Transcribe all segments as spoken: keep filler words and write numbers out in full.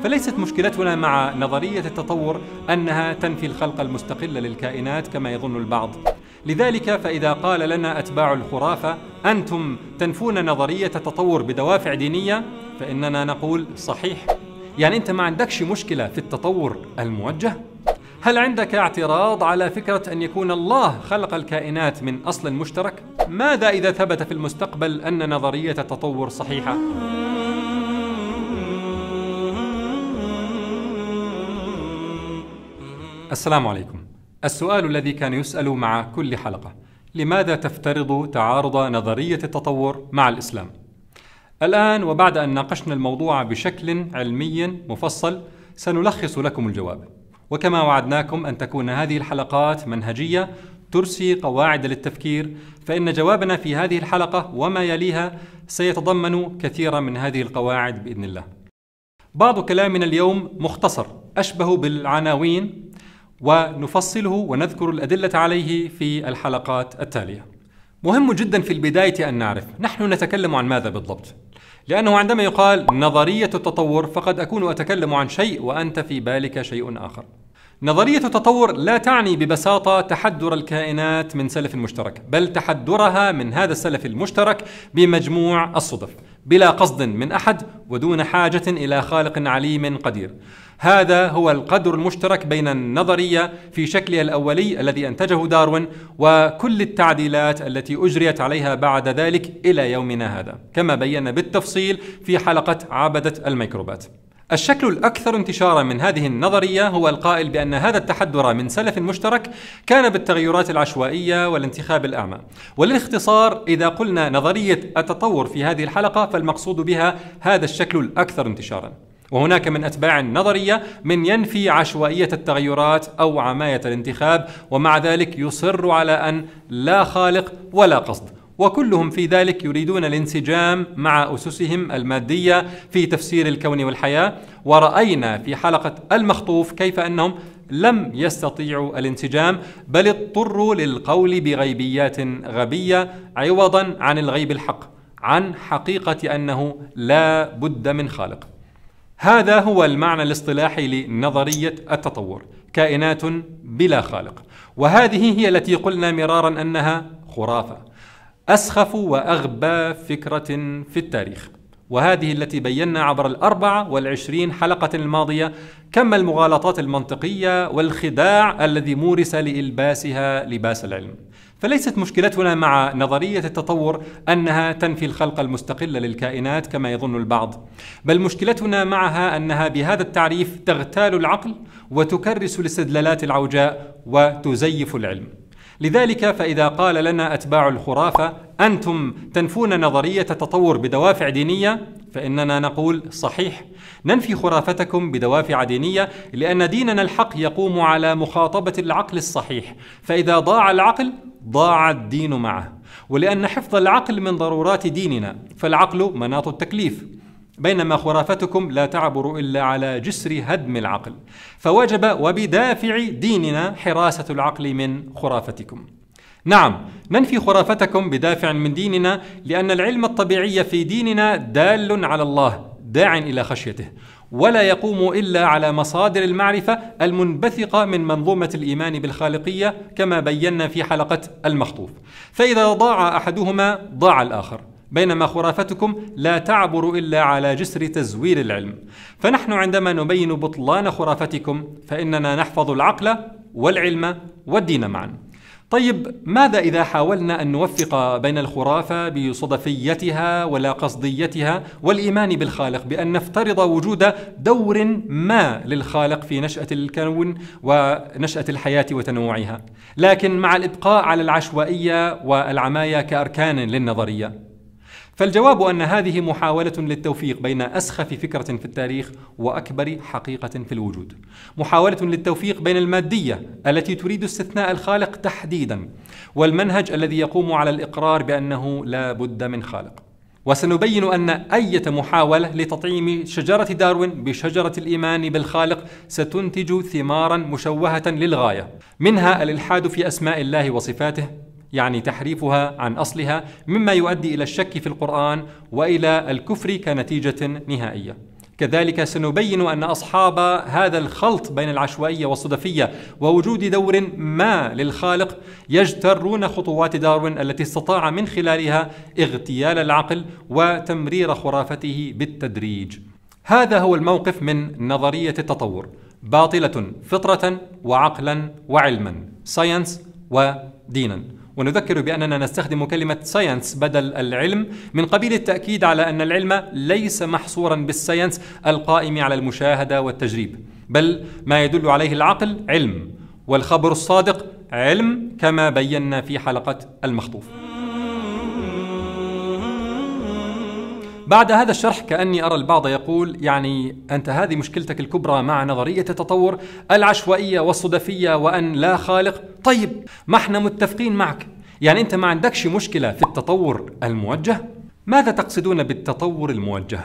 فليست مشكلتنا مع نظرية التطور أنها تنفي الخلق المستقل للكائنات كما يظن البعض. لذلك فإذا قال لنا أتباع الخرافة أنتم تنفون نظرية التطور بدوافع دينية، فإننا نقول صحيح. يعني أنت ما عندكش مشكلة في التطور الموجه؟ هل عندك اعتراض على فكرة أن يكون الله خلق الكائنات من أصل مشترك؟ ماذا إذا ثبت في المستقبل أن نظرية التطور صحيحة؟ السلام عليكم. السؤال الذي كان يسأل مع كل حلقة: لماذا تفترض تعارض نظرية التطور مع الإسلام؟ الآن وبعد أن ناقشنا الموضوع بشكل علمي مفصل سنلخص لكم الجواب، وكما وعدناكم أن تكون هذه الحلقات منهجية ترسي قواعد للتفكير، فإن جوابنا في هذه الحلقة وما يليها سيتضمن كثيرا من هذه القواعد بإذن الله. بعض كلامنا اليوم مختصر أشبه بالعناوين، ونفصله ونذكر الأدلة عليه في الحلقات التالية. مهم جدا في البداية أن نعرف نحن نتكلم عن ماذا بالضبط، لأنه عندما يقال نظرية التطور فقد أكون أتكلم عن شيء وأنت في بالك شيء آخر. نظرية التطور لا تعني ببساطة تحدر الكائنات من سلف مشترك، بل تحدرها من هذا السلف المشترك بمجموع الصدف بلا قصد من أحد ودون حاجة إلى خالق عليم قدير. هذا هو القدر المشترك بين النظرية في شكلها الأولي الذي أنتجه داروين وكل التعديلات التي أجريت عليها بعد ذلك إلى يومنا هذا، كما بينا بالتفصيل في حلقة عبدة الميكروبات. الشكل الأكثر انتشارا من هذه النظرية هو القائل بأن هذا التحدر من سلف مشترك كان بالتغيرات العشوائية والانتخاب الأعمى. وللاختصار إذا قلنا نظرية التطور في هذه الحلقة فالمقصود بها هذا الشكل الأكثر انتشارا. وهناك من أتباع النظرية من ينفي عشوائية التغيرات أو عماية الانتخاب، ومع ذلك يصر على أن لا خالق ولا قصد، وكلهم في ذلك يريدون الانسجام مع أسسهم المادية في تفسير الكون والحياة. ورأينا في حلقة المخطوف كيف أنهم لم يستطيعوا الانسجام، بل اضطروا للقول بغيبيات غبية عوضا عن الغيب الحق، عن حقيقة أنه لا بد من خالق. هذا هو المعنى الاصطلاحي لنظرية التطور: كائنات بلا خالق. وهذه هي التي قلنا مرارا أنها خرافة، أسخف وأغبى فكرة في التاريخ، وهذه التي بينا عبر الأربع والعشرين حلقة الماضية كم المغالطات المنطقية والخداع الذي مورس لإلباسها لباس العلم. فليست مشكلتنا مع نظرية التطور أنها تنفي الخلق المستقل للكائنات كما يظن البعض، بل مشكلتنا معها أنها بهذا التعريف تغتال العقل وتكرس الاستدلالات العوجاء وتزيف العلم. لذلك فإذا قال لنا أتباع الخرافة أنتم تنفون نظرية التطور بدوافع دينية، فإننا نقول صحيح. ننفي خرافتكم بدوافع دينية لأن ديننا الحق يقوم على مخاطبة العقل الصحيح، فإذا ضاع العقل ضاع الدين معه، ولأن حفظ العقل من ضرورات ديننا، فالعقل مناط التكليف، بينما خرافتكم لا تعبر إلا على جسر هدم العقل، فوجب وبدافع ديننا حراسة العقل من خرافتكم. نعم، ننفي خرافتكم بدافع من ديننا لأن العلم الطبيعي في ديننا دال على الله داع إلى خشيته، ولا يقوم إلا على مصادر المعرفة المنبثقة من منظومة الإيمان بالخالقية كما بينا في حلقة المخطوف. فإذا ضاع أحدهما ضاع الآخر، بينما خرافتكم لا تعبر إلا على جسر تزوير العلم. فنحن عندما نبين بطلان خرافتكم فإننا نحفظ العقل والعلم والدين معا. طيب، ماذا إذا حاولنا أن نوفق بين الخرافة بصدفيتها ولا قصديتها والإيمان بالخالق، بأن نفترض وجود دور ما للخالق في نشأة الكون ونشأة الحياة وتنوعها، لكن مع الإبقاء على العشوائية والعماية كأركان للنظرية؟ فالجواب أن هذه محاولة للتوفيق بين أسخف فكرة في التاريخ وأكبر حقيقة في الوجود، محاولة للتوفيق بين المادية التي تريد استثناء الخالق تحديدا، والمنهج الذي يقوم على الإقرار بأنه لا بد من خالق. وسنبين أن أي محاولة لتطعيم شجرة داروين بشجرة الإيمان بالخالق ستنتج ثمارا مشوهة للغاية، منها الإلحاد في أسماء الله وصفاته، يعني تحريفها عن أصلها، مما يؤدي إلى الشك في القرآن وإلى الكفر كنتيجة نهائية. كذلك سنبين أن أصحاب هذا الخلط بين العشوائية والصدفية ووجود دور ما للخالق يجترون خطوات داروين التي استطاع من خلالها اغتيال العقل وتمرير خرافته بالتدريج. هذا هو الموقف من نظرية التطور، باطلة فطرة وعقلا وعلما، ساينس ودينا. ونذكر بأننا نستخدم كلمة ساينس بدل العلم من قبيل التأكيد على أن العلم ليس محصورا بالساينس القائم على المشاهدة والتجريب، بل ما يدل عليه العقل علم، والخبر الصادق علم، كما بينا في حلقة المخطوف. بعد هذا الشرح كأني أرى البعض يقول: يعني أنت هذه مشكلتك الكبرى مع نظرية التطور، العشوائية والصدفية وأن لا خالق. طيب ما احنا متفقين معك، يعني أنت ما عندكش مشكلة في التطور الموجه؟ ماذا تقصدون بالتطور الموجه؟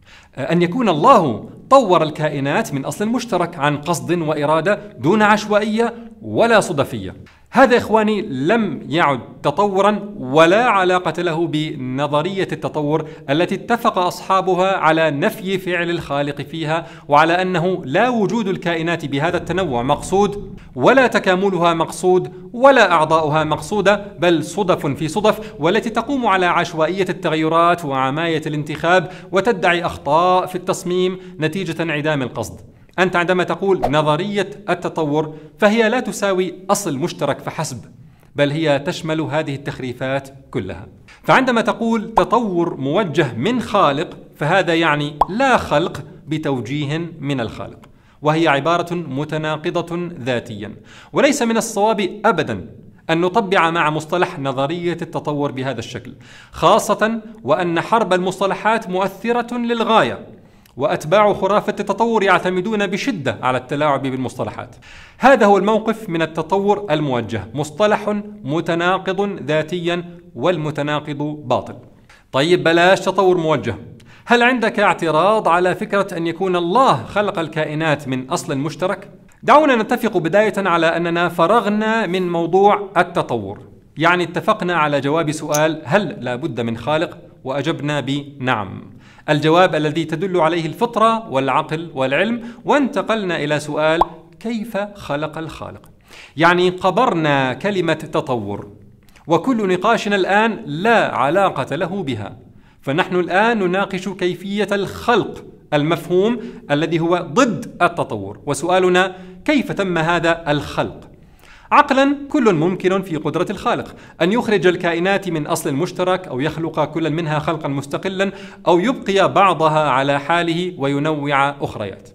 أن يكون الله طور الكائنات من أصل مشترك عن قصد وإرادة دون عشوائية ولا صدفية. هذا إخواني لم يعد تطورا ولا علاقة له بنظرية التطور التي اتفق أصحابها على نفي فعل الخالق فيها، وعلى أنه لا وجود الكائنات بهذا التنوع مقصود ولا تكاملها مقصود ولا أعضاؤها مقصودة، بل صدف في صدف، والتي تقوم على عشوائية التغيرات وعماية الانتخاب وتدعي أخطاء في التصميم نتيجة انعدام القصد. أنت عندما تقول نظرية التطور فهي لا تساوي أصل مشترك فحسب، بل هي تشمل هذه التخريفات كلها. فعندما تقول تطور موجه من خالق فهذا يعني لا خلق بتوجيه من الخالق، وهي عبارة متناقضة ذاتيا. وليس من الصواب أبدا أن نطبع مع مصطلح نظرية التطور بهذا الشكل، خاصة وأن حرب المصطلحات مؤثرة للغاية، وأتباع خرافة التطور يعتمدون بشدة على التلاعب بالمصطلحات. هذا هو الموقف من التطور الموجه، مصطلح متناقض ذاتيا، والمتناقض باطل. طيب بلاش تطور موجه، هل عندك اعتراض على فكرة أن يكون الله خلق الكائنات من أصل مشترك؟ دعونا نتفق بداية على أننا فرغنا من موضوع التطور، يعني اتفقنا على جواب سؤال هل لا بد من خالق؟ وأجبنا بنعم، الجواب الذي تدل عليه الفطرة والعقل والعلم. وانتقلنا إلى سؤال كيف خلق الخالق؟ يعني قبرنا كلمة تطور، وكل نقاشنا الآن لا علاقة له بها. فنحن الآن نناقش كيفية الخلق المفهوم الذي هو ضد التطور، وسؤالنا كيف تم هذا الخلق؟ عقلا كل ممكن في قدرة الخالق أن يخرج الكائنات من أصل مشترك، أو يخلق كل منها خلقا مستقلا، أو يبقي بعضها على حاله وينوع أخريات.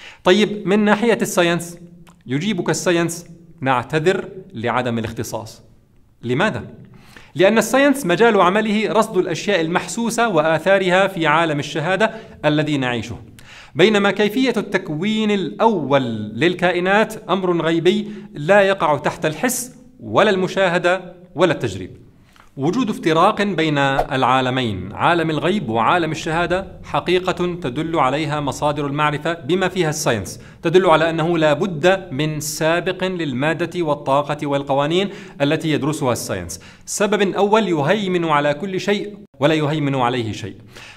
طيب من ناحية الساينس يجيبك الساينس نعتذر لعدم الاختصاص. لماذا؟ لأن الساينس مجال عمله رصد الأشياء المحسوسة وآثارها في عالم الشهادة الذي نعيشه، بينما كيفية التكوين الأول للكائنات أمر غيبي لا يقع تحت الحس ولا المشاهدة ولا التجريب. وجود افتراق بين العالمين، عالم الغيب وعالم الشهادة، حقيقة تدل عليها مصادر المعرفة بما فيها الساينس، تدل على أنه لا بد من سابق للمادة والطاقة والقوانين التي يدرسها الساينس، سبب أول يهيمن على كل شيء ولا يهيمن عليه شيء.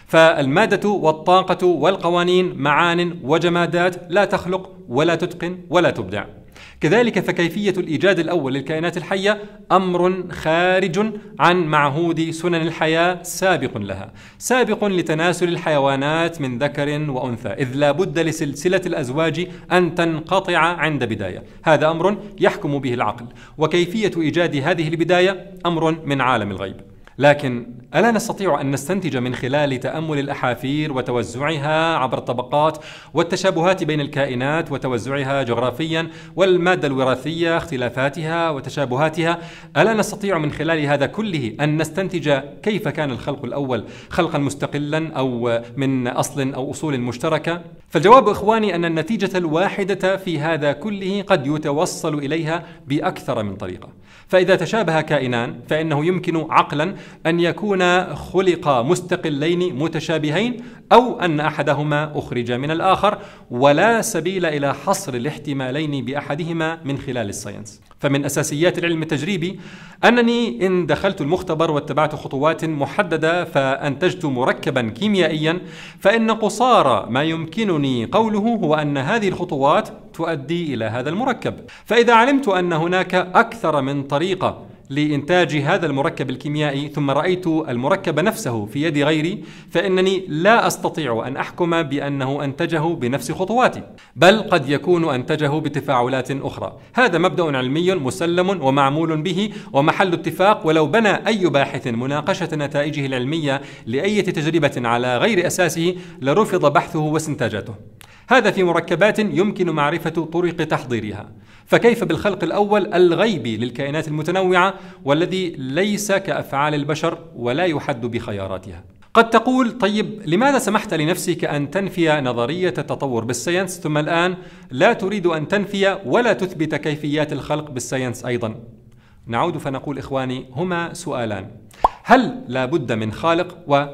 فالمادة والطاقة والقوانين معان وجمادات لا تخلق ولا تتقن ولا تبدع. كذلك فكيفية الإيجاد الأول للكائنات الحية أمر خارج عن معهود سنن الحياة، سابق لها، سابق لتناسل الحيوانات من ذكر وأنثى، إذ لا بد لسلسلة الأزواج أن تنقطع عند بداية. هذا أمر يحكم به العقل، وكيفية إيجاد هذه البداية أمر من عالم الغيب. لكن ألا نستطيع أن نستنتج من خلال تأمل الأحافير وتوزعها عبر الطبقات والتشابهات بين الكائنات وتوزعها جغرافيا، والمادة الوراثية اختلافاتها وتشابهاتها، ألا نستطيع من خلال هذا كله أن نستنتج كيف كان الخلق الأول خلقا مستقلا أو من أصل أو أصول مشتركة؟ فالجواب إخواني أن النتيجة الواحدة في هذا كله قد يتوصل إليها بأكثر من طريقة. فإذا تشابه كائنان فإنه يمكن عقلا أن يكون خلقا مستقلين متشابهين، أو أن أحدهما أخرج من الآخر، ولا سبيل إلى حصر الاحتمالين بأحدهما من خلال الساينس. فمن أساسيات العلم التجريبي أنني إن دخلت المختبر واتبعت خطوات محددة فأنتجت مركبا كيميائيا، فإن قصارى ما يمكنني قوله هو أن هذه الخطوات تؤدي إلى هذا المركب. فإذا علمت أن هناك أكثر من طريقة لإنتاج هذا المركب الكيميائي ثم رأيت المركب نفسه في يد غيري، فإنني لا أستطيع أن أحكم بأنه أنتجه بنفس خطواتي، بل قد يكون أنتجه بتفاعلات أخرى. هذا مبدأ علمي مسلم ومعمول به ومحل اتفاق، ولو بنى أي باحث مناقشة نتائجه العلمية لأي تجربة على غير أساسه لرفض بحثه واستنتاجاته. هذا في مركبات يمكن معرفة طرق تحضيرها، فكيف بالخلق الأول الغيبي للكائنات المتنوعة والذي ليس كأفعال البشر ولا يحد بخياراتها؟ قد تقول: طيب لماذا سمحت لنفسك أن تنفي نظرية التطور بالساينس ثم الآن لا تريد أن تنفي ولا تثبت كيفيات الخلق بالساينس أيضا؟ نعود فنقول إخواني، هما سؤالان: هل لا بد من خالق؟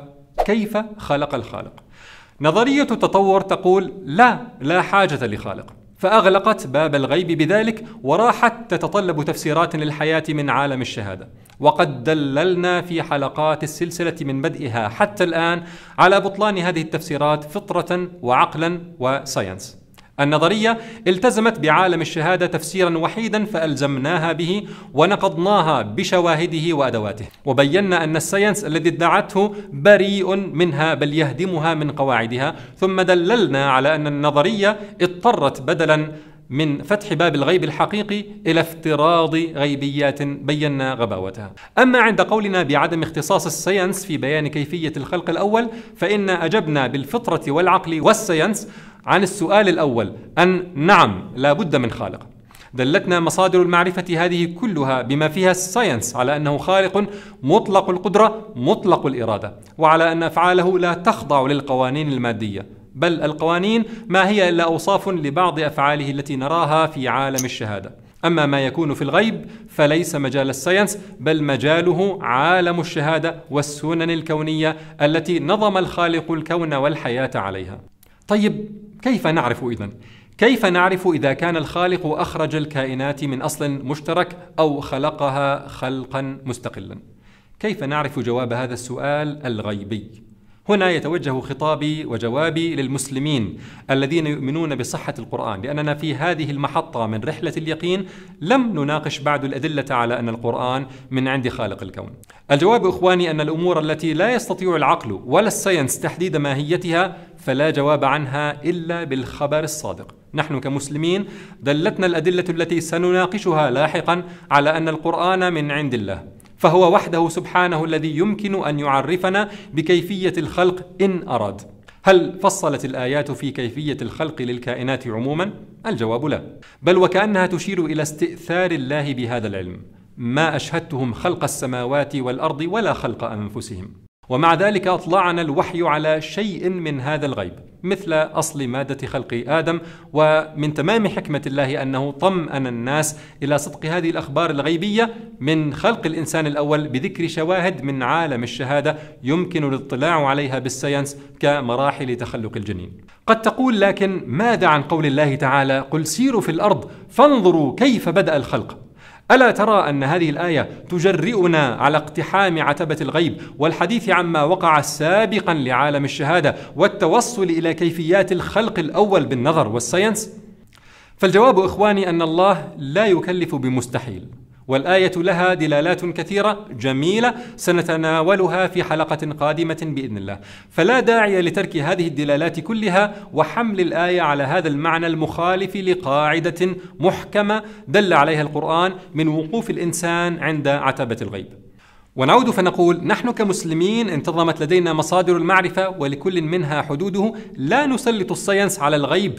وكيف خلق الخالق؟ نظرية التطور تقول لا لا حاجة لخالق، فأغلقت باب الغيب بذلك وراحت تتطلب تفسيرات للحياة من عالم الشهادة. وقد دللنا في حلقات السلسلة من بدئها حتى الآن على بطلان هذه التفسيرات فطرة وعقلا وساينس. النظرية التزمت بعالم الشهادة تفسيرا وحيدا فألزمناها به ونقضناها بشواهده وأدواته، وبينا أن الساينس الذي ادعته بريء منها بل يهدمها من قواعدها، ثم دللنا على أن النظرية اضطرت بدلا من فتح باب الغيب الحقيقي إلى افتراض غيبيات بينا غباوتها. أما عند قولنا بعدم اختصاص الساينس في بيان كيفية الخلق الأول، فإن أجبنا بالفطرة والعقل والساينس عن السؤال الأول أن نعم لا بد من خالق. دلتنا مصادر المعرفة هذه كلها بما فيها الساينس على أنه خالق مطلق القدرة مطلق الإرادة، وعلى أن أفعاله لا تخضع للقوانين المادية، بل القوانين ما هي إلا أوصاف لبعض أفعاله التي نراها في عالم الشهادة. أما ما يكون في الغيب فليس مجال الساينس، بل مجاله عالم الشهادة والسنن الكونية التي نظم الخالق الكون والحياة عليها. طيب كيف نعرف إذن؟ كيف نعرف إذا كان الخالق أخرج الكائنات من أصل مشترك أو خلقها خلقا مستقلا؟ كيف نعرف جواب هذا السؤال الغيبي؟ هنا يتوجه خطابي وجوابي للمسلمين الذين يؤمنون بصحة القرآن، لأننا في هذه المحطة من رحلة اليقين لم نناقش بعد الأدلة على أن القرآن من عند خالق الكون. الجواب إخواني أن الأمور التي لا يستطيع العقل ولا الساينس تحديد ماهيتها فلا جواب عنها إلا بالخبر الصادق. نحن كمسلمين دلتنا الأدلة التي سنناقشها لاحقا على أن القرآن من عند الله، فهو وحده سبحانه الذي يمكن أن يعرفنا بكيفية الخلق إن أراد. هل فصلت الآيات في كيفية الخلق للكائنات عموما؟ الجواب لا، بل وكأنها تشير إلى استئثار الله بهذا العلم. ما أشهدتهم خلق السماوات والأرض ولا خلق أنفسهم. ومع ذلك أطلعنا الوحي على شيء من هذا الغيب، مثل أصل مادة خلق آدم. ومن تمام حكمة الله أنه طمأن الناس إلى صدق هذه الأخبار الغيبية من خلق الإنسان الأول بذكر شواهد من عالم الشهادة يمكن الاطلاع عليها بالساينس كمراحل تخلق الجنين. قد تقول: لكن ماذا عن قول الله تعالى: قل سيروا في الأرض فانظروا كيف بدأ الخلق؟ ألا ترى أن هذه الآية تجرئنا على اقتحام عتبة الغيب والحديث عما وقع سابقا لعالم الشهادة والتوصل إلى كيفيات الخلق الأول بالنظر والساينس؟ فالجواب إخواني أن الله لا يكلف بمستحيل، والآية لها دلالات كثيرة جميلة سنتناولها في حلقة قادمة بإذن الله، فلا داعي لترك هذه الدلالات كلها وحمل الآية على هذا المعنى المخالف لقاعدة محكمة دل عليها القرآن من وقوف الإنسان عند عتبة الغيب. ونعود فنقول: نحن كمسلمين انتظمت لدينا مصادر المعرفة ولكل منها حدوده، لا نسلط الساينس على الغيب.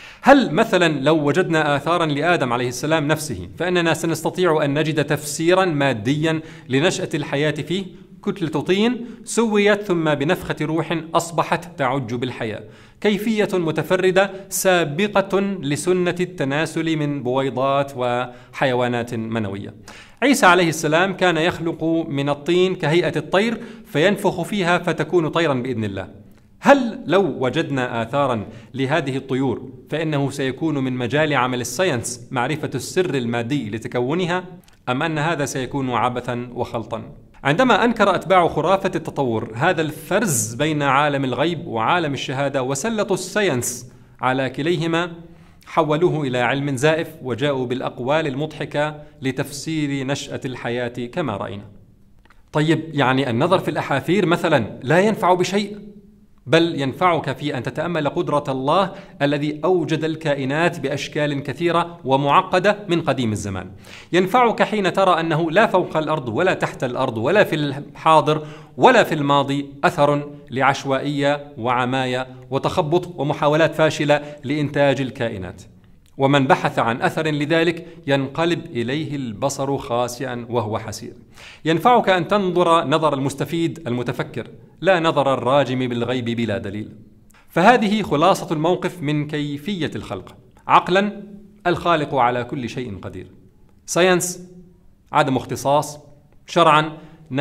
هل مثلا لو وجدنا آثارا لآدم عليه السلام نفسه فإننا سنستطيع أن نجد تفسيرا ماديا لنشأة الحياة فيه؟ كتلة طين سويت ثم بنفخة روح أصبحت تعج بالحياة، كيفية متفردة سابقة لسنة التناسل من بويضات وحيوانات منوية. عيسى عليه السلام كان يخلق من الطين كهيئة الطير فينفخ فيها فتكون طيرا بإذن الله. هل لو وجدنا آثارا لهذه الطيور فإنه سيكون من مجال عمل الساينس معرفة السر المادي لتكونها، أم أن هذا سيكون عبثا وخلطا؟ عندما أنكر أتباع خرافة التطور هذا الفرز بين عالم الغيب وعالم الشهادة وسلطوا الساينس على كليهما، حولوه إلى علم زائف وجاءوا بالأقوال المضحكة لتفسير نشأة الحياة كما رأينا. طيب، يعني النظر في الأحافير مثلا لا ينفع بشيء، بل ينفعك في أن تتأمل قدرة الله الذي أوجد الكائنات بأشكال كثيرة ومعقدة من قديم الزمان. ينفعك حين ترى أنه لا فوق الأرض ولا تحت الأرض ولا في الحاضر ولا في الماضي أثر لعشوائية وعماية وتخبط ومحاولات فاشلة لإنتاج الكائنات. ومن بحث عن أثر لذلك ينقلب إليه البصر خاسئا وهو حسير. ينفعك أن تنظر نظر المستفيد المتفكر، لا نظر الراجم بالغيب بلا دليل. فهذه خلاصة الموقف من كيفية الخلق. عقلا، الخالق على كل شيء قدير. ساينس، عدم اختصاص. شرعا،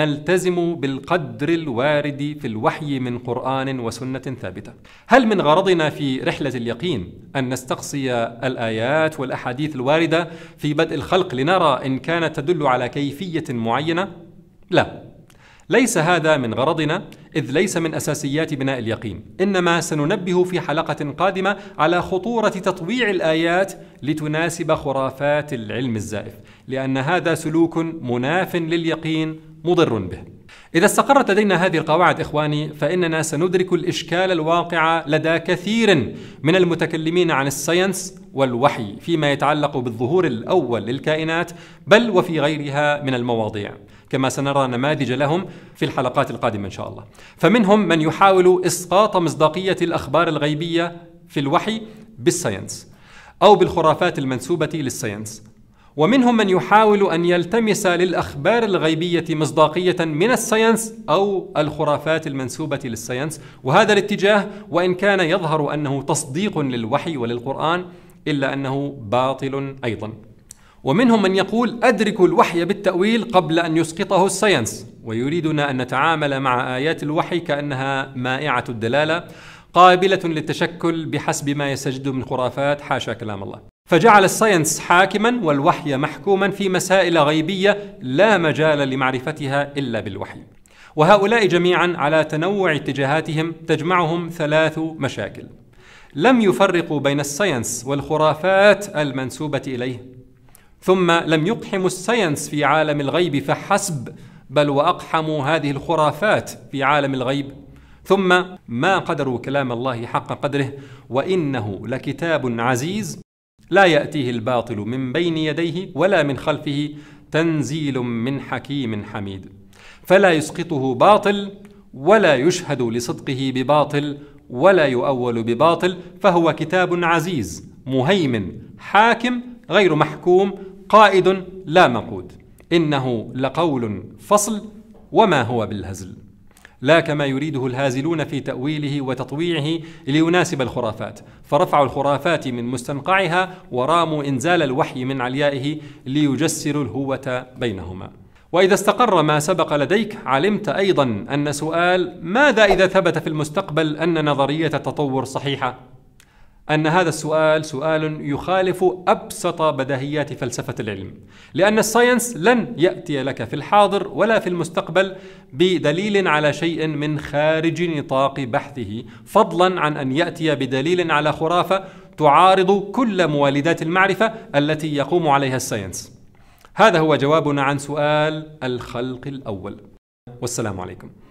نلتزم بالقدر الوارد في الوحي من قرآن وسنة ثابتة. هل من غرضنا في رحلة اليقين أن نستقصي الآيات والأحاديث الواردة في بدء الخلق لنرى إن كانت تدل على كيفية معينة؟ لا، ليس هذا من غرضنا، إذ ليس من أساسيات بناء اليقين. إنما سننبه في حلقة قادمة على خطورة تطويع الآيات لتناسب خرافات العلم الزائف، لأن هذا سلوك مناف لليقين مضر به. إذا استقرت لدينا هذه القواعد إخواني، فإننا سندرك الإشكال الواقع لدى كثير من المتكلمين عن الساينس والوحي فيما يتعلق بالظهور الأول للكائنات، بل وفي غيرها من المواضيع، كما سنرى نماذج لهم في الحلقات القادمة إن شاء الله. فمنهم من يحاول إسقاط مصداقية الأخبار الغيبية في الوحي بالساينس أو بالخرافات المنسوبة للساينس، ومنهم من يحاول أن يلتمس للأخبار الغيبية مصداقية من الساينس أو الخرافات المنسوبة للساينس. وهذا الاتجاه وإن كان يظهر أنه تصديق للوحي وللقرآن، إلا أنه باطل أيضا. ومنهم من يقول أدرك الوحي بالتأويل قبل أن يسقطه الساينس، ويريدنا أن نتعامل مع آيات الوحي كأنها مائعة الدلالة قابلة للتشكل بحسب ما يستجد من خرافات، حاشا كلام الله. فجعل الساينس حاكما والوحي محكوما في مسائل غيبية لا مجال لمعرفتها إلا بالوحي. وهؤلاء جميعا على تنوع اتجاهاتهم تجمعهم ثلاث مشاكل. لم يفرقوا بين الساينس والخرافات المنسوبة إليه، ثم لم يقحموا الساينس في عالم الغيب فحسب، بل وأقحموا هذه الخرافات في عالم الغيب، ثم ما قدروا كلام الله حق قدره، وإنه لكتاب عزيز لا يأتيه الباطل من بين يديه ولا من خلفه، تنزيل من حكيم حميد. فلا يسقطه باطل ولا يشهد لصدقه بباطل ولا يؤول بباطل، فهو كتاب عزيز مهيمن حاكم غير محكوم قائد لا مقود. إنه لقول فصل وما هو بالهزل، لا كما يريده الهازلون في تأويله وتطويعه ليناسب الخرافات، فرفعوا الخرافات من مستنقعها وراموا إنزال الوحي من عليائه ليجسروا الهوة بينهما. وإذا استقر ما سبق لديك، علمت أيضا أن سؤال ماذا إذا ثبت في المستقبل أن نظرية التطور صحيحة؟ أن هذا السؤال سؤال يخالف أبسط بديهيات فلسفة العلم، لأن الساينس لن يأتي لك في الحاضر ولا في المستقبل بدليل على شيء من خارج نطاق بحثه، فضلا عن أن يأتي بدليل على خرافة تعارض كل موالدات المعرفة التي يقوم عليها الساينس. هذا هو جوابنا عن سؤال الخلق الأول، والسلام عليكم.